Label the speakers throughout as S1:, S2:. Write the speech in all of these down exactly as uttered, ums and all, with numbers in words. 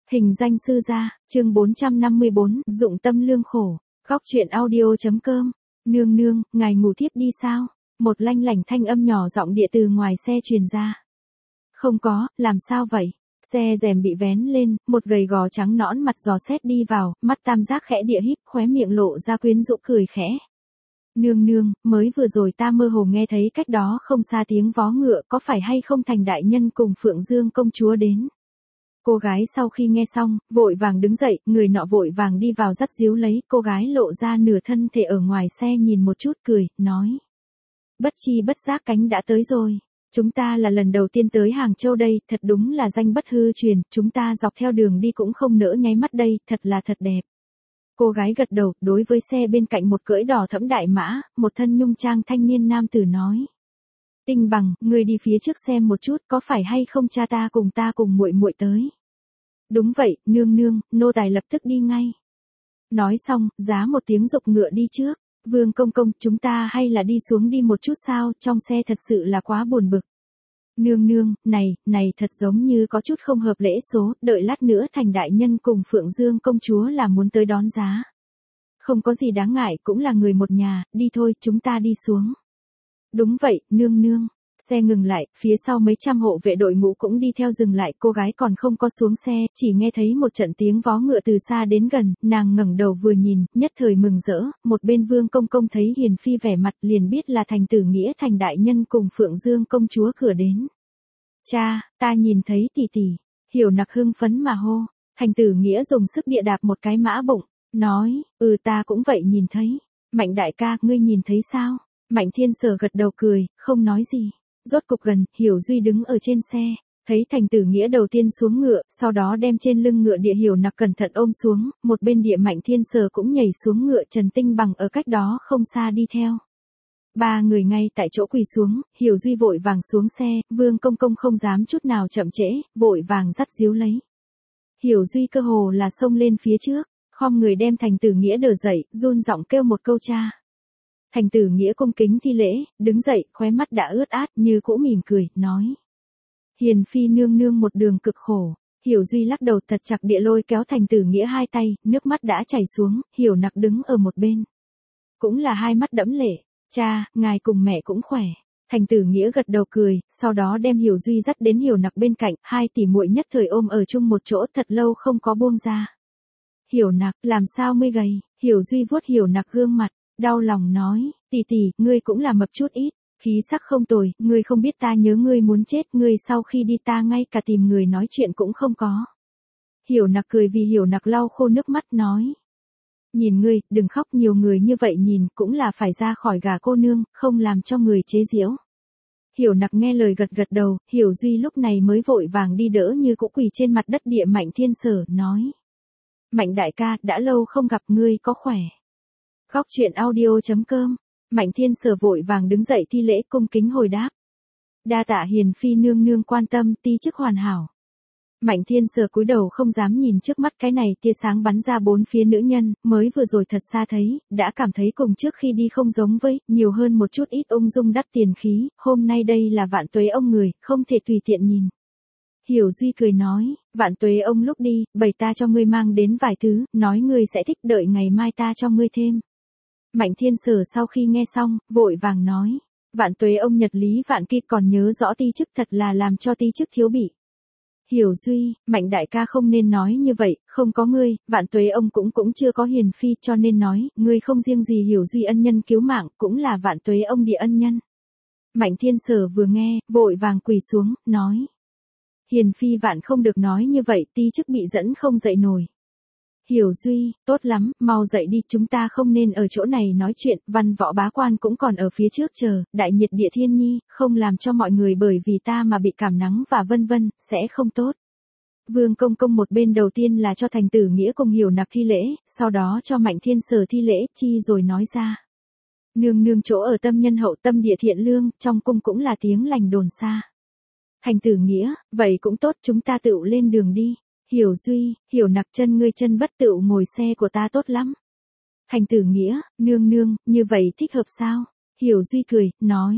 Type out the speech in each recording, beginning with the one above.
S1: Hình danh sư gia, chương bốn trăm năm mươi bốn, dụng tâm lương khổ, góc truyện audio.com, nương nương, ngài ngủ thiếp đi sao? Một lanh lảnh thanh âm nhỏ giọng địa từ ngoài xe truyền ra. Không có, làm sao vậy? Xe rèm bị vén lên, một gầy gò trắng nõn mặt dò xét đi vào, mắt tam giác khẽ địa híp, khóe miệng lộ ra quyến rũ cười khẽ. Nương nương, mới vừa rồi ta mơ hồ nghe thấy cách đó không xa tiếng vó ngựa, có phải hay không Thành đại nhân cùng Phượng Dương công chúa đến? Cô gái sau khi nghe xong, vội vàng đứng dậy, người nọ vội vàng đi vào dắt díu lấy, cô gái lộ ra nửa thân thể ở ngoài xe nhìn một chút cười, nói. Bất chi bất giác cánh đã tới rồi. Chúng ta là lần đầu tiên tới Hàng Châu đây, thật đúng là danh bất hư truyền, chúng ta dọc theo đường đi cũng không nỡ nháy mắt đây, thật là thật đẹp. Cô gái gật đầu, đối với xe bên cạnh một cưỡi đỏ thẫm đại mã, một thân nhung trang thanh niên nam tử nói. Tinh Bằng, người đi phía trước xem một chút, có phải hay không cha ta cùng ta cùng muội muội tới. Đúng vậy, nương nương, nô tài lập tức đi ngay. Nói xong, giá một tiếng giục ngựa đi trước. Vương công công, chúng ta hay là đi xuống đi một chút sao, trong xe thật sự là quá buồn bực. Nương nương, này, này thật giống như có chút không hợp lễ số, đợi lát nữa Thành đại nhân cùng Phượng Dương công chúa là muốn tới đón giá. Không có gì đáng ngại, cũng là người một nhà, đi thôi, chúng ta đi xuống. Đúng vậy, nương nương. Xe ngừng lại, phía sau mấy trăm hộ vệ đội ngũ cũng đi theo dừng lại, cô gái còn không có xuống xe, chỉ nghe thấy một trận tiếng vó ngựa từ xa đến gần, nàng ngẩng đầu vừa nhìn, nhất thời mừng rỡ, một bên Vương công công thấy Hiền phi vẻ mặt liền biết là Thành tử nghĩa Thành đại nhân cùng Phượng Dương công chúa cửa đến. Cha, ta nhìn thấy tỷ tỷ, Hiểu Nặc hưng phấn mà hô, Thành tử nghĩa dùng sức địa đạp một cái mã bụng, nói, ừ ta cũng vậy nhìn thấy, Mạnh đại ca, ngươi nhìn thấy sao? Mạnh Thiên Sở gật đầu cười, không nói gì. Rốt cục gần, Hiểu Duy đứng ở trên xe, thấy Thành tử nghĩa đầu tiên xuống ngựa, sau đó đem trên lưng ngựa địa Hiểu Nặc cẩn thận ôm xuống, một bên địa Mạnh Thiên Sở cũng nhảy xuống ngựa, Trần Tinh Bằng ở cách đó không xa đi theo. Ba người ngay tại chỗ quỳ xuống, Hiểu Duy vội vàng xuống xe, Vương công công không dám chút nào chậm trễ, vội vàng dắt díu lấy. Hiểu Duy cơ hồ là xông lên phía trước, khom người đem Thành tử nghĩa đỡ dậy, run giọng kêu một câu cha. Thành tử nghĩa cung kính thi lễ, đứng dậy, khóe mắt đã ướt át, như cũ mỉm cười, nói. Hiền phi nương nương một đường cực khổ. Hiểu Duy lắc đầu thật chặt địa lôi kéo Thành tử nghĩa hai tay, nước mắt đã chảy xuống, Hiểu Nặc đứng ở một bên. Cũng là hai mắt đẫm lệ, cha, ngài cùng mẹ cũng khỏe. Thành tử nghĩa gật đầu cười, sau đó đem Hiểu Duy dắt đến Hiểu Nặc bên cạnh, hai tỷ muội nhất thời ôm ở chung một chỗ thật lâu không có buông ra. Hiểu Nặc, làm sao ngươi gầy? Hiểu Duy vuốt Hiểu Nặc gương mặt. Đau lòng nói, tỷ tỷ, ngươi cũng là mập chút ít, khí sắc không tồi, ngươi không biết ta nhớ ngươi muốn chết, ngươi sau khi đi ta ngay cả tìm người nói chuyện cũng không có. Hiểu Nặc cười vì Hiểu Nặc lau khô nước mắt nói. Nhìn ngươi, đừng khóc nhiều người như vậy nhìn, cũng là phải ra khỏi gà cô nương, không làm cho người chế giễu. Hiểu Nặc nghe lời gật gật đầu, Hiểu Duy lúc này mới vội vàng đi đỡ như cũ quỳ trên mặt đất địa Mạnh Thiên Sở, nói. Mạnh đại ca, đã lâu không gặp ngươi có khỏe. Góc truyện audio.com, Mạnh Thiên Sở vội vàng đứng dậy thi lễ cung kính hồi đáp. Đa tạ Hiền phi nương nương quan tâm, ti chức hoàn hảo. Mạnh Thiên Sở cúi đầu không dám nhìn trước mắt cái này tia sáng bắn ra bốn phía nữ nhân, mới vừa rồi thật xa thấy, đã cảm thấy cùng trước khi đi không giống với, nhiều hơn một chút ít ung dung đắt tiền khí, hôm nay đây là vạn tuế ông người, không thể tùy tiện nhìn. Hiểu Duy cười nói, vạn tuế ông lúc đi, bày ta cho ngươi mang đến vài thứ, nói ngươi sẽ thích đợi ngày mai ta cho ngươi thêm. Mạnh Thiên Sở sau khi nghe xong, vội vàng nói, vạn tuế ông nhật lý vạn kia còn nhớ rõ ti chức thật là làm cho ti chức thiếu bị. Hiểu Duy, Mạnh đại ca không nên nói như vậy, không có ngươi, vạn tuế ông cũng cũng chưa có Hiền phi cho nên nói, ngươi không riêng gì Hiểu Duy ân nhân cứu mạng, cũng là vạn tuế ông địa ân nhân. Mạnh Thiên Sở vừa nghe, vội vàng quỳ xuống, nói. Hiền phi vạn không được nói như vậy, ti chức bị dẫn không dậy nổi. Hiểu Duy, tốt lắm, mau dậy đi, chúng ta không nên ở chỗ này nói chuyện, văn võ bá quan cũng còn ở phía trước chờ, đại nhiệt địa thiên nhi, không làm cho mọi người bởi vì ta mà bị cảm nắng và vân vân, sẽ không tốt. Vương công công một bên đầu tiên là cho Thành tử nghĩa cùng Hiểu Nặc thi lễ, sau đó cho Mạnh Thiên Sở thi lễ, chi rồi nói ra. Nương nương chỗ ở tâm nhân hậu tâm địa thiện lương, trong cung cũng là tiếng lành đồn xa. Thành tử nghĩa, vậy cũng tốt, chúng ta tự lên đường đi. Hiểu Duy, Hiểu Nặc chân ngươi chân bất tựu ngồi xe của ta tốt lắm. Thành tử nghĩa, nương nương, như vậy thích hợp sao? Hiểu Duy cười, nói,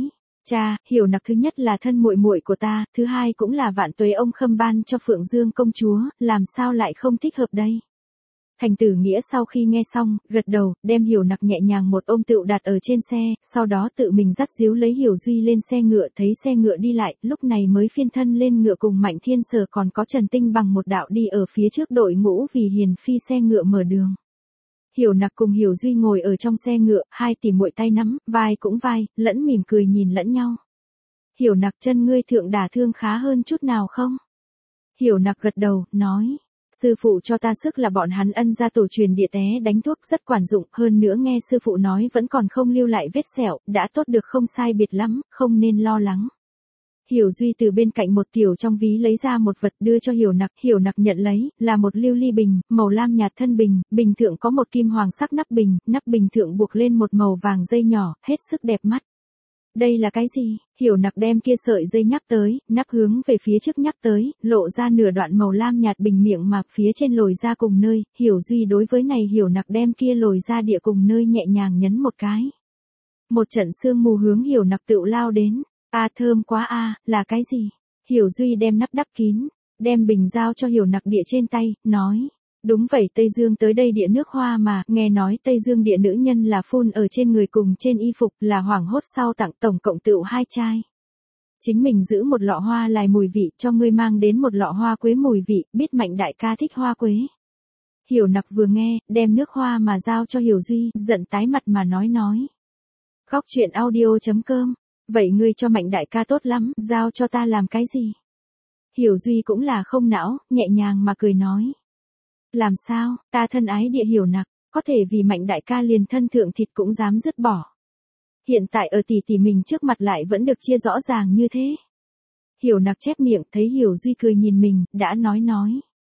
S1: Cha, Hiểu Nặc thứ nhất là thân muội muội của ta, thứ hai cũng là vạn tuế ông khâm ban cho Phượng Dương công chúa, làm sao lại không thích hợp đây? Thành Tử Nghĩa sau khi nghe xong, gật đầu, đem Hiểu Nặc nhẹ nhàng một ôm tựu đặt ở trên xe, sau đó tự mình dắt díu lấy Hiểu Duy lên xe ngựa, thấy xe ngựa đi lại, lúc này mới phiên thân lên ngựa cùng Mạnh Thiên Sở còn có Trần Tinh bằng một đạo đi ở phía trước đội ngũ vì Hiền Phi xe ngựa mở đường. Hiểu Nặc cùng Hiểu Duy ngồi ở trong xe ngựa, hai tỷ muội tay nắm, vai cũng vai, lẫn mỉm cười nhìn lẫn nhau. Hiểu Nặc, chân ngươi thượng đả thương khá hơn chút nào không? Hiểu Nặc gật đầu, nói. Sư phụ cho ta sức là bọn hắn Ân gia tổ truyền địa té đánh thuốc rất quản dụng, hơn nữa nghe sư phụ nói vẫn còn không lưu lại vết sẹo, đã tốt được không sai biệt lắm, không nên lo lắng. Hiểu Duy từ bên cạnh một tiểu trong ví lấy ra một vật đưa cho Hiểu Nặc, Hiểu Nặc nhận lấy, là một lưu ly bình, màu lam nhạt thân bình, bình thượng có một kim hoàng sắc nắp bình, nắp bình thượng buộc lên một màu vàng dây nhỏ, hết sức đẹp mắt. Đây là cái gì? Hiểu Nặc đem kia sợi dây nhắc tới, nắp hướng về phía trước nhắc tới, lộ ra nửa đoạn màu lam nhạt bình miệng mà phía trên lồi ra cùng nơi, Hiểu Duy đối với này Hiểu Nặc đem kia lồi ra địa cùng nơi nhẹ nhàng nhấn một cái. Một trận sương mù hướng Hiểu Nặc tựu lao đến, a thơm quá a, là cái gì? Hiểu Duy đem nắp đắp kín, đem bình giao cho Hiểu Nặc địa trên tay, nói. Đúng vậy, Tây Dương tới đây địa nước hoa mà, nghe nói Tây Dương địa nữ nhân là phun ở trên người cùng trên y phục, là hoảng hốt sau tặng tổng cộng tựu hai chai. Chính mình giữ một lọ hoa lài mùi vị, cho ngươi mang đến một lọ hoa quế mùi vị, biết Mạnh đại ca thích hoa quế. Hiểu Nặc vừa nghe, đem nước hoa mà giao cho Hiểu Duy, giận tái mặt mà nói nói. Góc truyện audio chấm com, vậy ngươi cho Mạnh đại ca tốt lắm, giao cho ta làm cái gì? Hiểu Duy cũng là không não, nhẹ nhàng mà cười nói. Làm sao, ta thân ái địa Hiểu Nặc, có thể vì Mạnh đại ca liền thân thượng thịt cũng dám dứt bỏ. Hiện tại ở tỷ tỷ mình trước mặt lại vẫn được chia rõ ràng như thế. Hiểu Nặc chép miệng, thấy Hiểu Duy cười nhìn mình, đã nói nói.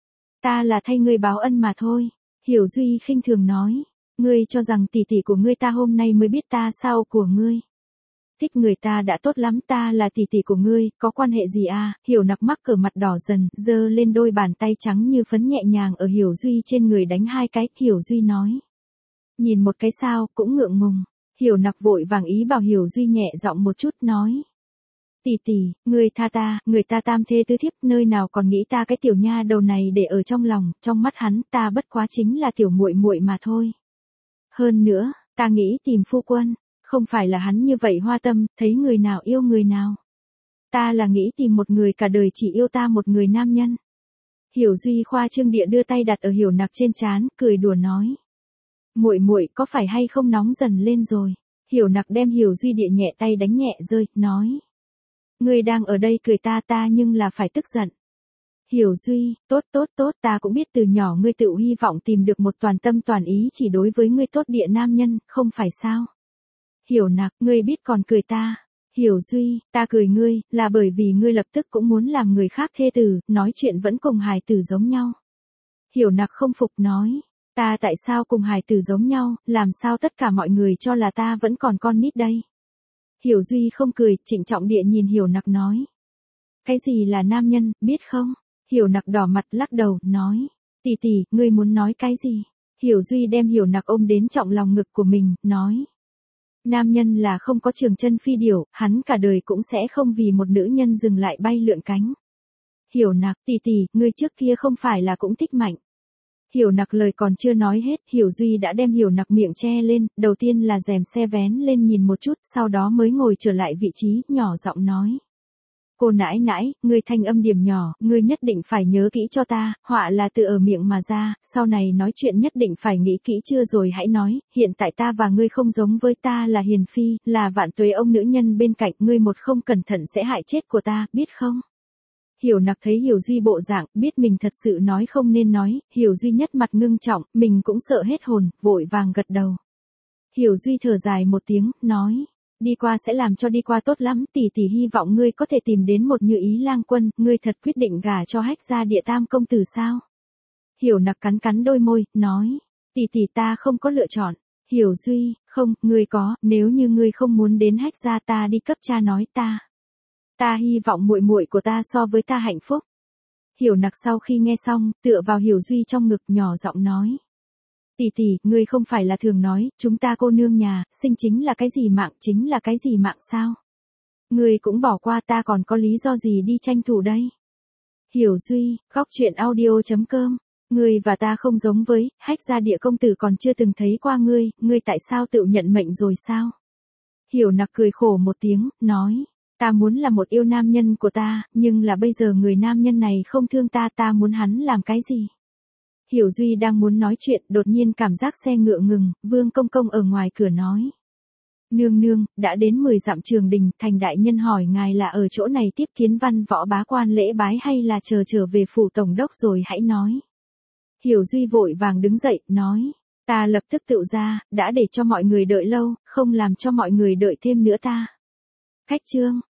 S1: Ta là thay ngươi báo ân mà thôi. Hiểu Duy khinh thường nói. Ngươi cho rằng tỷ tỷ của ngươi ta hôm nay mới biết ta sao của ngươi. Thích người ta đã tốt lắm, ta là tỷ tỷ của ngươi, có quan hệ gì à? Hiểu Nặc mắc cỡ mặt đỏ dần, giơ lên đôi bàn tay trắng như phấn nhẹ nhàng ở Hiểu Duy trên người đánh hai cái, Hiểu Duy nói. Nhìn một cái sao, cũng ngượng ngùng. Hiểu Nặc vội vàng ý bảo Hiểu Duy nhẹ giọng một chút nói. Tỷ tỷ, ngươi tha ta, người ta tam thê tứ thiếp, nơi nào còn nghĩ ta cái tiểu nha đầu này để ở trong lòng, trong mắt hắn ta bất quá chính là tiểu muội muội mà thôi. Hơn nữa, ta nghĩ tìm phu quân. Không phải là hắn như vậy hoa tâm, thấy người nào yêu người nào. Ta là nghĩ tìm một người cả đời chỉ yêu ta một người nam nhân. Hiểu Duy khoa trương địa đưa tay đặt ở Hiểu Nặc trên trán, cười đùa nói. Muội muội có phải hay không nóng dần lên rồi? Hiểu Nặc đem Hiểu Duy địa nhẹ tay đánh nhẹ rơi, nói. Ngươi đang ở đây cười ta ta nhưng là phải tức giận. Hiểu Duy, tốt tốt tốt, ta cũng biết từ nhỏ ngươi tự hy vọng tìm được một toàn tâm toàn ý chỉ đối với ngươi tốt địa nam nhân, không phải sao? Hiểu Nặc, ngươi biết còn cười ta. Hiểu Duy, ta cười ngươi, là bởi vì ngươi lập tức cũng muốn làm người khác thê tử, nói chuyện vẫn cùng hài tử giống nhau. Hiểu Nặc không phục nói, ta tại sao cùng hài tử giống nhau, làm sao tất cả mọi người cho là ta vẫn còn con nít đây. Hiểu Duy không cười, trịnh trọng địa nhìn Hiểu Nặc nói. Cái gì là nam nhân, biết không? Hiểu Nặc đỏ mặt lắc đầu, nói. Tỷ tỷ, ngươi muốn nói cái gì? Hiểu Duy đem Hiểu Nặc ôm đến trọng lòng ngực của mình, nói. Nam nhân là không có trường chân phi điểu, hắn cả đời cũng sẽ không vì một nữ nhân dừng lại bay lượn cánh. Hiểu Nặc, tỷ tỷ, ngươi trước kia không phải là cũng thích Mạnh. Hiểu Nặc lời còn chưa nói hết, Hiểu Duy đã đem Hiểu Nặc miệng che lên, đầu tiên là rèm xe vén lên nhìn một chút, sau đó mới ngồi trở lại vị trí, nhỏ giọng nói. Cô nãi nãi, ngươi thanh âm điểm nhỏ, ngươi nhất định phải nhớ kỹ cho ta, họa là từ ở miệng mà ra, sau này nói chuyện nhất định phải nghĩ kỹ chưa rồi hãy nói, hiện tại ta và ngươi không giống với ta là Hiền Phi, là vạn tuế ông nữ nhân bên cạnh, ngươi một không cẩn thận sẽ hại chết của ta, biết không? Hiểu Nặc thấy Hiểu Duy bộ dạng, biết mình thật sự nói không nên nói, Hiểu Duy nhất mặt ngưng trọng, mình cũng sợ hết hồn, vội vàng gật đầu. Hiểu Duy thở dài một tiếng, nói. Đi qua sẽ làm cho đi qua tốt lắm, tỷ tỷ hy vọng ngươi có thể tìm đến một Như Ý lang quân, ngươi thật quyết định gả cho Hách gia địa tam công tử sao? Hiểu Nặc cắn cắn đôi môi, nói, tỷ tỷ ta không có lựa chọn. Hiểu Duy, không, ngươi có, nếu như ngươi không muốn đến Hách gia ta đi cấp cha nói ta. Ta hy vọng muội muội của ta so với ta hạnh phúc. Hiểu Nặc sau khi nghe xong, tựa vào Hiểu Duy trong ngực nhỏ giọng nói. Tỷ tỷ, ngươi không phải là thường nói, chúng ta cô nương nhà, sinh chính là cái gì mạng, chính là cái gì mạng sao? Ngươi cũng bỏ qua ta còn có lý do gì đi tranh thủ đây? Hiểu Duy, góc chuyện audio chấm com. Ngươi và ta không giống với, Hách Gia Địa công tử còn chưa từng thấy qua ngươi, ngươi tại sao tự nhận mệnh rồi sao? Hiểu Nặc cười khổ một tiếng, nói, ta muốn là một yêu nam nhân của ta, nhưng là bây giờ người nam nhân này không thương ta, ta muốn hắn làm cái gì? Hiểu Duy đang muốn nói chuyện, đột nhiên cảm giác xe ngựa ngừng, Vương Công Công ở ngoài cửa nói. Nương nương, đã đến mười dặm Trường Đình, Thành đại nhân hỏi ngài là ở chỗ này tiếp kiến văn võ bá quan lễ bái hay là chờ trở về phủ tổng đốc rồi hãy nói. Hiểu Duy vội vàng đứng dậy, nói, ta lập tức tự ra, đã để cho mọi người đợi lâu, không làm cho mọi người đợi thêm nữa ta. Khách trương,